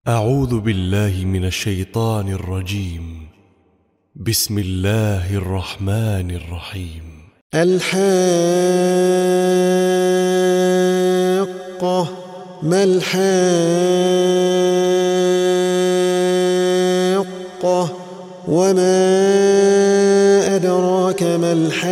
أعوذ بالله من الشيطان الرجيم. بسم الله الرحمن الرحيم. الحاقة. ما الحاقة وما أدراك ما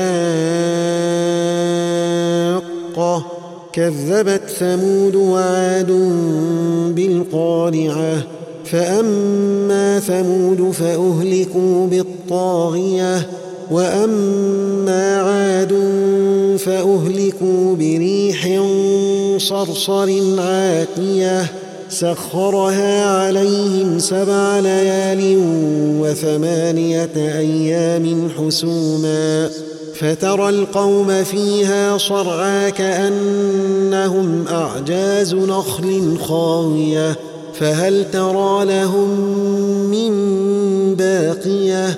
الحاقة كذبت ثمود وعاد بالقارعة فأما ثمود فأهلكوا بالطاغية وأما عاد فأهلكوا بريح صرصر عاتية سخرها عليهم 7 ليال و8 أيام حسوما فترى القوم فيها صرعى كأنهم أعجاز نخل خاوية فهل ترى لهم من باقية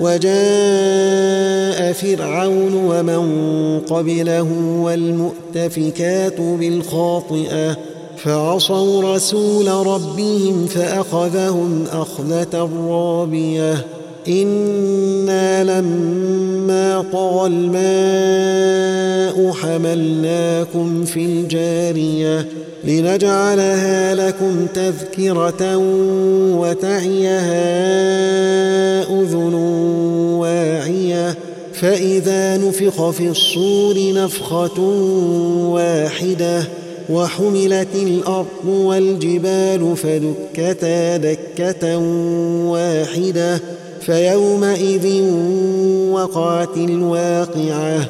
وجاء فرعون ومن قبله والمؤتفكات بالخاطئة فعصوا رسول ربهم فأخذهم أخذة رابية إنا لما طغى الماء حملناكم في الجارية لنجعلها لكم تذكرة وتعيها أذن واعية فإذا نفخ في الصور نفخة واحدة وحملت الأرض والجبال فدكتا دكة واحدة فيومئذ وقعت الواقعة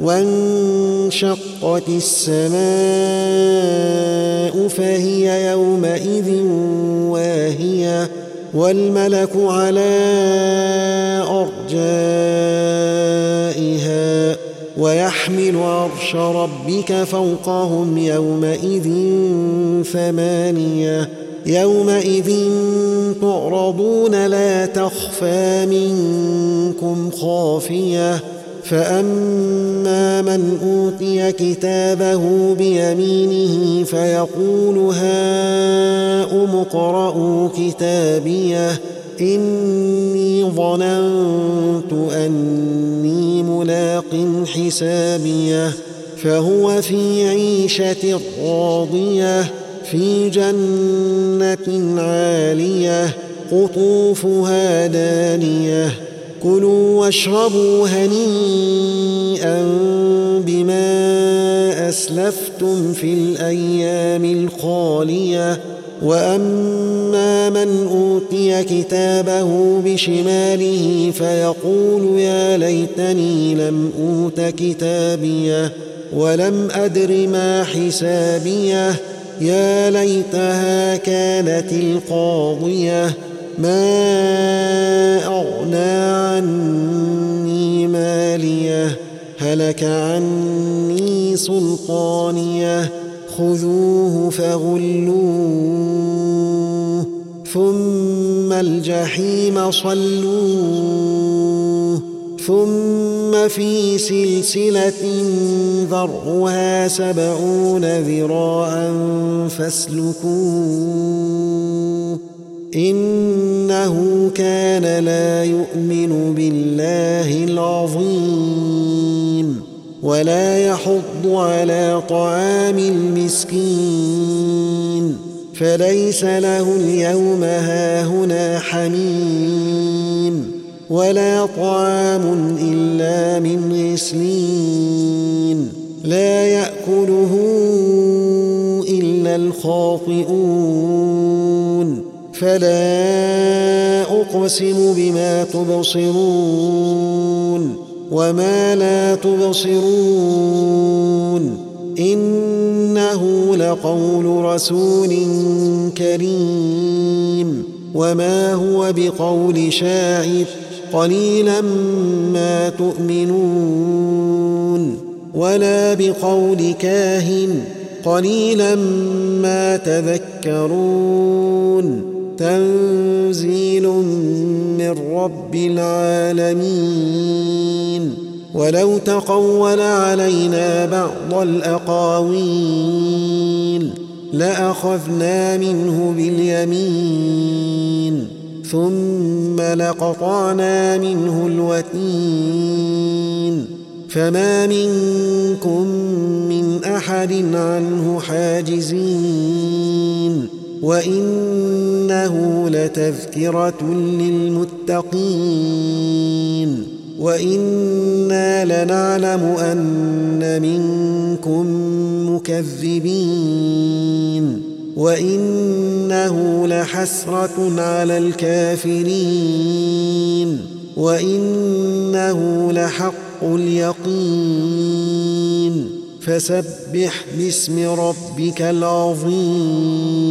وانشقت السماء فهي يومئذ واهية والملك على أرجائها ويحمل عرش ربك فوقهم يومئذ 8 يومئذ تعرضون لا تخفى منكم خافية فأما من أوتي كتابه بيمينه فيقول هاؤم اقرءوا كتابيه إني ظننت أني ملاق حسابيه فهو في عيشة راضية في جنة عالية قطوفها دانية كلوا واشربوا هنيئا بما أسلفتم في الأيام الخالية وأما من أوتي كتابه بشماله فيقول يا ليتني لم أوت كتابيه ولم أدر ما حسابيه يا ليتها كانت القاضية ما أغنى عني ماليه هلك عني سلطانيه خذوه فغلوه ثم الجحيم صلوه ثم في سلسلة ذرعها 70 ذراعا فاسلكوه إنه كان لا يؤمن بالله العظيم ولا يحض على طعام المسكين فليس له اليوم هاهنا حميم ولا طعام إلا من غسلين لا يأكله إلا الخاطئون فلا أقسم بما تبصرون وما لا تبصرون إنه لقول رسول كريم وما هو بقول شاعر قليلا ما تؤمنون ولا بقول كاهن قليلا ما تذكرون تنزيل من رب العالمين ولو تقول علينا بعض الأقاويل لأخذنا منه باليمين ثم لقطعنا منه الوتين فما منكم من أحد عنه حاجزين وإنه لتذكرة للمتقين وإنا لنعلم أن منكم مكذبين وإنه لحسرة على الكافرين وإنه لحق اليقين فسبح باسم ربك العظيم